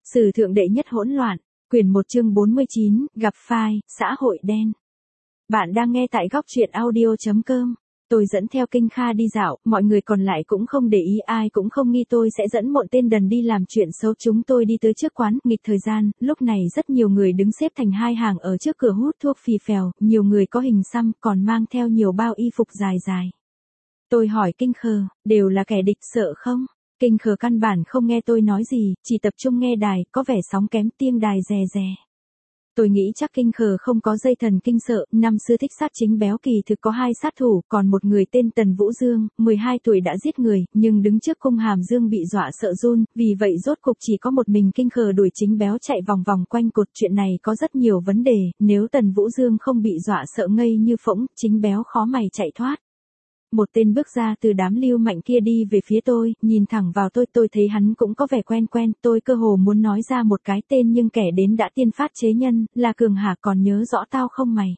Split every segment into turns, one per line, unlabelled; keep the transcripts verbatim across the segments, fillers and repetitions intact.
Sử thượng đệ nhất hỗn loạn, quyển một chương bốn mươi chín, gặp phai, xã hội đen. Bạn đang nghe tại góc truyện audio chấm com. Tôi dẫn theo Kinh Kha đi dạo, mọi người còn lại cũng không để ý, ai cũng không nghi tôi sẽ dẫn một tên đần đi làm chuyện xấu. Chúng tôi đi tới trước quán, nghịch thời gian, lúc này rất nhiều người đứng xếp thành hai hàng ở trước cửa hút thuốc phì phèo, nhiều người có hình xăm, còn mang theo nhiều bao y phục dài dài. Tôi hỏi Kinh Khờ, đều là kẻ địch sợ không? Kinh Khờ căn bản không nghe tôi nói gì, chỉ tập trung nghe đài, có vẻ sóng kém tiếng đài rè rè. Tôi nghĩ chắc Kinh Khờ không có dây thần kinh sợ, năm xưa thích sát chính béo kỳ thực có hai sát thủ, còn một người tên Tần Vũ Dương, mười hai tuổi đã giết người, nhưng đứng trước cung hàm Dương bị dọa sợ run, vì vậy rốt cục chỉ có một mình Kinh Khờ đuổi chính béo chạy vòng vòng quanh cột. Chuyện này có rất nhiều vấn đề, nếu Tần Vũ Dương không bị dọa sợ ngây như phỗng, chính béo khó mày chạy thoát. Một tên bước ra từ đám lưu mạnh kia đi về phía tôi, nhìn thẳng vào tôi, tôi thấy hắn cũng có vẻ quen quen, tôi cơ hồ muốn nói ra một cái tên nhưng kẻ đến đã tiên phát chế nhân, là Cường hả, còn nhớ rõ tao không mày?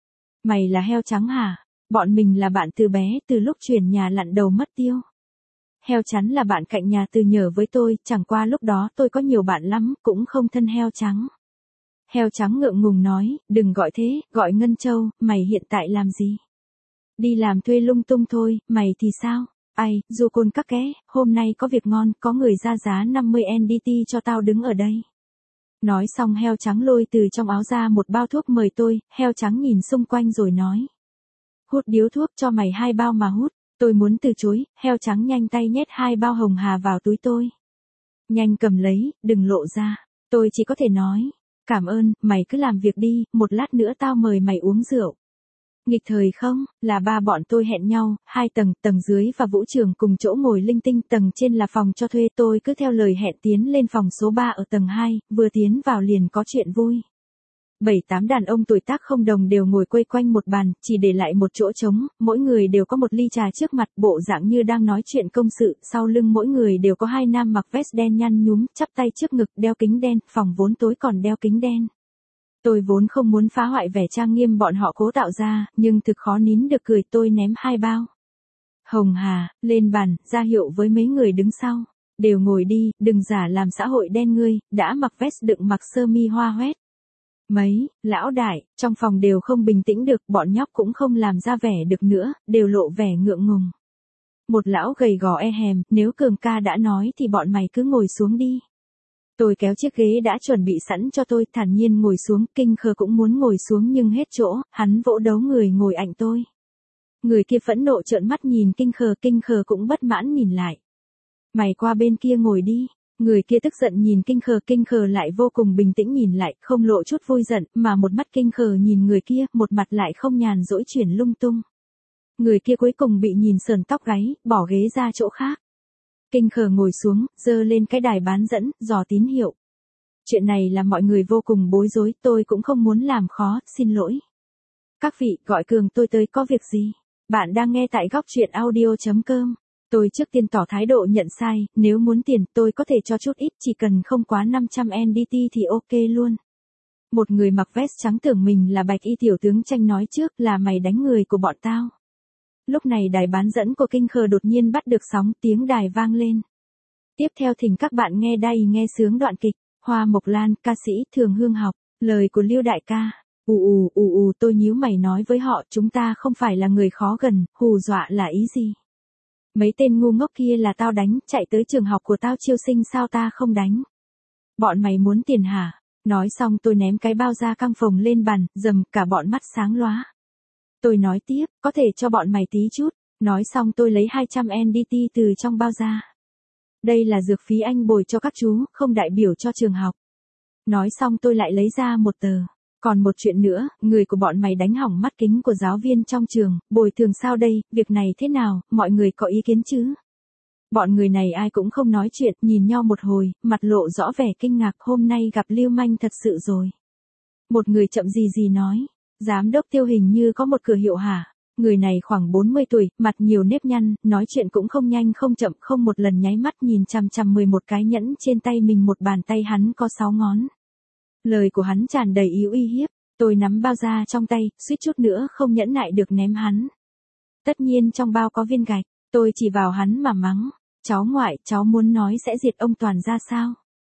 Mày là heo trắng hả? Bọn mình là bạn từ bé, từ lúc chuyển nhà lặn đầu mất tiêu. Heo trắng là bạn cạnh nhà từ nhờ với tôi, chẳng qua lúc đó tôi có nhiều bạn lắm, cũng không thân heo trắng. Heo trắng ngượng ngùng nói, đừng gọi thế, gọi Ngân Châu, mày hiện tại làm gì? Đi làm thuê lung tung thôi, mày thì sao? Ai, du côn các ké, hôm nay có việc ngon, có người ra giá năm mươi en đê tê cho tao đứng ở đây. Nói xong heo trắng lôi từ trong áo ra một bao thuốc mời tôi, heo trắng nhìn xung quanh rồi nói. Hút điếu thuốc cho mày hai bao mà hút, tôi muốn từ chối, heo trắng nhanh tay nhét hai bao hồng hà vào túi tôi. Nhanh cầm lấy, đừng lộ ra, tôi chỉ có thể nói. Cảm ơn, mày cứ làm việc đi, một lát nữa tao mời mày uống rượu. Nghịch thời không, là ba bọn tôi hẹn nhau, hai tầng, tầng dưới và vũ trường cùng chỗ ngồi linh tinh, tầng trên là phòng cho thuê, tôi cứ theo lời hẹn tiến lên phòng số ba ở tầng hai, vừa tiến vào liền có chuyện vui. Bảy tám đàn ông tuổi tác không đồng đều ngồi quây quanh một bàn, chỉ để lại một chỗ trống, mỗi người đều có một ly trà trước mặt, bộ dạng như đang nói chuyện công sự, sau lưng mỗi người đều có hai nam mặc vest đen nhăn nhúm, chắp tay trước ngực, đeo kính đen, phòng vốn tối còn đeo kính đen. Tôi vốn không muốn phá hoại vẻ trang nghiêm bọn họ cố tạo ra, nhưng thực khó nín được cười, tôi ném hai bao hồng hà lên bàn, ra hiệu với mấy người đứng sau. Đều ngồi đi, đừng giả làm xã hội đen ngươi, đã mặc vest đựng mặc sơ mi hoa hoét. Mấy, lão đại, trong phòng đều không bình tĩnh được, bọn nhóc cũng không làm ra vẻ được nữa, đều lộ vẻ ngượng ngùng. Một lão gầy gò e hèm, nếu Cường ca đã nói thì bọn mày cứ ngồi xuống đi. Tôi kéo chiếc ghế đã chuẩn bị sẵn cho tôi, thản nhiên ngồi xuống, Kinh Khờ cũng muốn ngồi xuống nhưng hết chỗ, hắn vỗ đấu người ngồi ạnh tôi. Người kia phẫn nộ trợn mắt nhìn Kinh Khờ, Kinh Khờ cũng bất mãn nhìn lại. Mày qua bên kia ngồi đi. Người kia tức giận nhìn Kinh Khờ, Kinh Khờ lại vô cùng bình tĩnh nhìn lại, không lộ chút vui giận, mà một mắt Kinh Khờ nhìn người kia, một mặt lại không nhàn rỗi chuyển lung tung. Người kia cuối cùng bị nhìn sờn tóc gáy, bỏ ghế ra chỗ khác. Kinh Khờ ngồi xuống, giơ lên cái đài bán dẫn, dò tín hiệu. Chuyện này làm mọi người vô cùng bối rối, tôi cũng không muốn làm khó, xin lỗi. Các vị, gọi Cường tôi tới có việc gì? Bạn đang nghe tại góc truyện audio chấm com. Tôi trước tiên tỏ thái độ nhận sai, nếu muốn tiền tôi có thể cho chút ít, chỉ cần không quá năm trăm en đê tê thì ok luôn. Một người mặc vest trắng tưởng mình là Bạch Y tiểu tướng Tranh nói trước, là mày đánh người của bọn tao. Lúc này đài bán dẫn của Kinh Khờ đột nhiên bắt được sóng, tiếng đài vang lên. Tiếp theo thỉnh các bạn nghe đây nghe sướng đoạn kịch, Hoa Mộc Lan, ca sĩ Thường Hương học, lời của Lưu đại ca. Ù ù ù ù tôi nhíu mày nói với họ, chúng ta không phải là người khó gần, hù dọa là ý gì? Mấy tên ngu ngốc kia là tao đánh, chạy tới trường học của tao chiêu sinh sao ta không đánh? Bọn mày muốn tiền hả? Nói xong tôi ném cái bao da căng phồng lên bàn, dầm, cả bọn mắt sáng lóa. Tôi nói tiếp, có thể cho bọn mày tí chút. Nói xong tôi lấy hai trăm en đê tê từ trong bao ra. Đây là dược phí anh bồi cho các chú, không đại biểu cho trường học. Nói xong tôi lại lấy ra một tờ. Còn một chuyện nữa, người của bọn mày đánh hỏng mắt kính của giáo viên trong trường, bồi thường sao đây, việc này thế nào, mọi người có ý kiến chứ? Bọn người này ai cũng không nói chuyện, nhìn nhau một hồi, mặt lộ rõ vẻ kinh ngạc, hôm nay gặp lưu manh thật sự rồi. Một người chậm gì gì nói, giám đốc Tiêu hình như có một cửa hiệu hả? Người này khoảng bốn mươi tuổi, mặt nhiều nếp nhăn, nói chuyện cũng không nhanh không chậm, không một lần nháy mắt nhìn chằm chằm mười một cái nhẫn trên tay mình, một bàn tay hắn có sáu ngón. Lời của hắn tràn đầy ý uy hiếp, tôi nắm bao da trong tay, suýt chút nữa không nhẫn nại được ném hắn. Tất nhiên trong bao có viên gạch, tôi chỉ vào hắn mà mắng, cháu ngoại, cháu muốn nói sẽ diệt ông Toàn ra sao?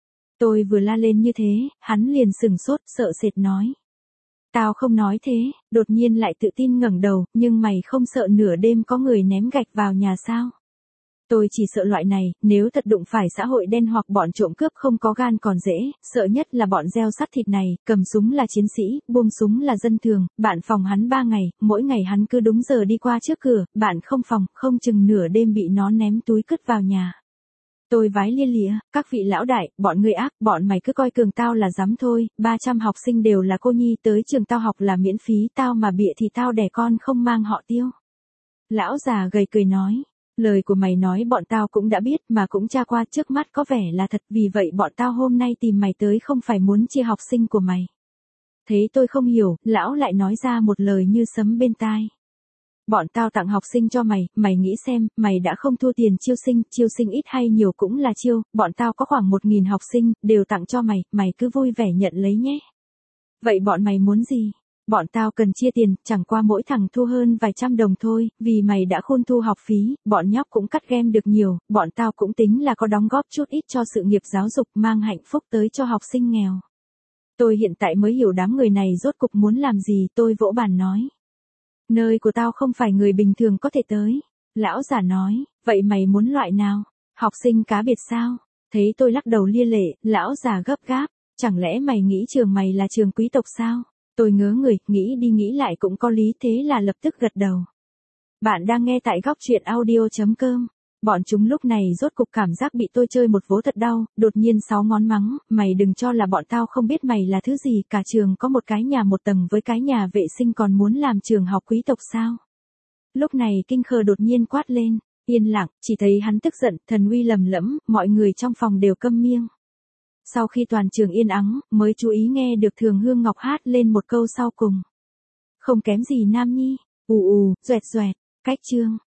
Tôi vừa la lên như thế, hắn liền sừng sốt, sợ sệt nói. Tao không nói thế, đột nhiên lại tự tin ngẩng đầu, nhưng mày không sợ nửa đêm có người ném gạch vào nhà sao? Tôi chỉ sợ loại này, nếu thật đụng phải xã hội đen hoặc bọn trộm cướp không có gan còn dễ, sợ nhất là bọn gieo sắt thịt này, cầm súng là chiến sĩ, buông súng là dân thường, bạn phòng hắn ba ngày, mỗi ngày hắn cứ đúng giờ đi qua trước cửa, bạn không phòng, không chừng nửa đêm bị nó ném túi cất vào nhà. Tôi vái lia lịa, các vị lão đại, bọn người ác, bọn mày cứ coi cường tao là dám thôi, ba trăm học sinh đều là cô nhi tới trường tao học là miễn phí, tao mà bịa thì tao đẻ con không mang họ Tiêu. Lão già gầy cười nói. Lời của mày nói bọn tao cũng đã biết mà cũng tra qua trước mắt có vẻ là thật vì vậy bọn tao hôm nay tìm mày tới không phải muốn chia học sinh của mày. Thấy tôi không hiểu, lão lại nói ra một lời như sấm bên tai. Bọn tao tặng học sinh cho mày, mày nghĩ xem, mày đã không thua tiền chiêu sinh, chiêu sinh ít hay nhiều cũng là chiêu, bọn tao có khoảng một nghìn học sinh, đều tặng cho mày, mày cứ vui vẻ nhận lấy nhé. Vậy bọn mày muốn gì? Bọn tao cần chia tiền, chẳng qua mỗi thằng thu hơn vài trăm đồng thôi, vì mày đã khôn thu học phí, bọn nhóc cũng cắt game được nhiều, bọn tao cũng tính là có đóng góp chút ít cho sự nghiệp giáo dục mang hạnh phúc tới cho học sinh nghèo. Tôi hiện tại mới hiểu đám người này rốt cục muốn làm gì, tôi vỗ bàn nói. Nơi của tao không phải người bình thường có thể tới. Lão già nói, vậy mày muốn loại nào? Học sinh cá biệt sao? Thấy tôi lắc đầu lia lệ, lão già gấp gáp, chẳng lẽ mày nghĩ trường mày là trường quý tộc sao? Tôi ngớ người, nghĩ đi nghĩ lại cũng có lý thế là lập tức gật đầu. Bạn đang nghe tại góc truyện audio chấm com. Bọn chúng lúc này rốt cục cảm giác bị tôi chơi một vố thật đau, đột nhiên sáu ngón mắng, mày đừng cho là bọn tao không biết mày là thứ gì, cả trường có một cái nhà một tầng với cái nhà vệ sinh còn muốn làm trường học quý tộc sao? Lúc này Kinh Khờ đột nhiên quát lên, yên lặng, chỉ thấy hắn tức giận, thần uy lầm lẫm, mọi người trong phòng đều câm miệng. Sau khi toàn trường yên ắng, mới chú ý nghe được Thường Hương Ngọc hát lên một câu sau cùng. Không kém gì Nam Nhi, ù ù, doẹt doẹt, cách chương.